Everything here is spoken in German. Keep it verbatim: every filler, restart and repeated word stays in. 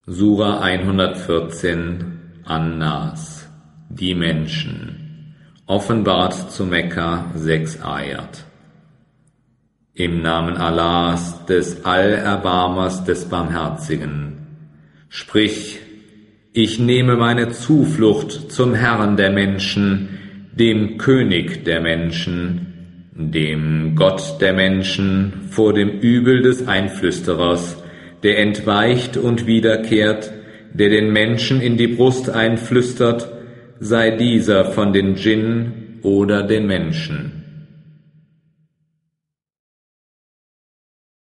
Sura hundertvierzehn An-Nas, die Menschen, offenbart zu Mekka, sechs Ayat. Im Namen Allahs, des Allerbarmers, des Barmherzigen. Sprich, ich nehme meine Zuflucht zum Herrn der Menschen, dem König der Menschen, dem Gott der Menschen, vor dem Übel des Einflüsterers, der entweicht und wiederkehrt, der den Menschen in die Brust einflüstert, sei dieser von den Djinn oder den Menschen.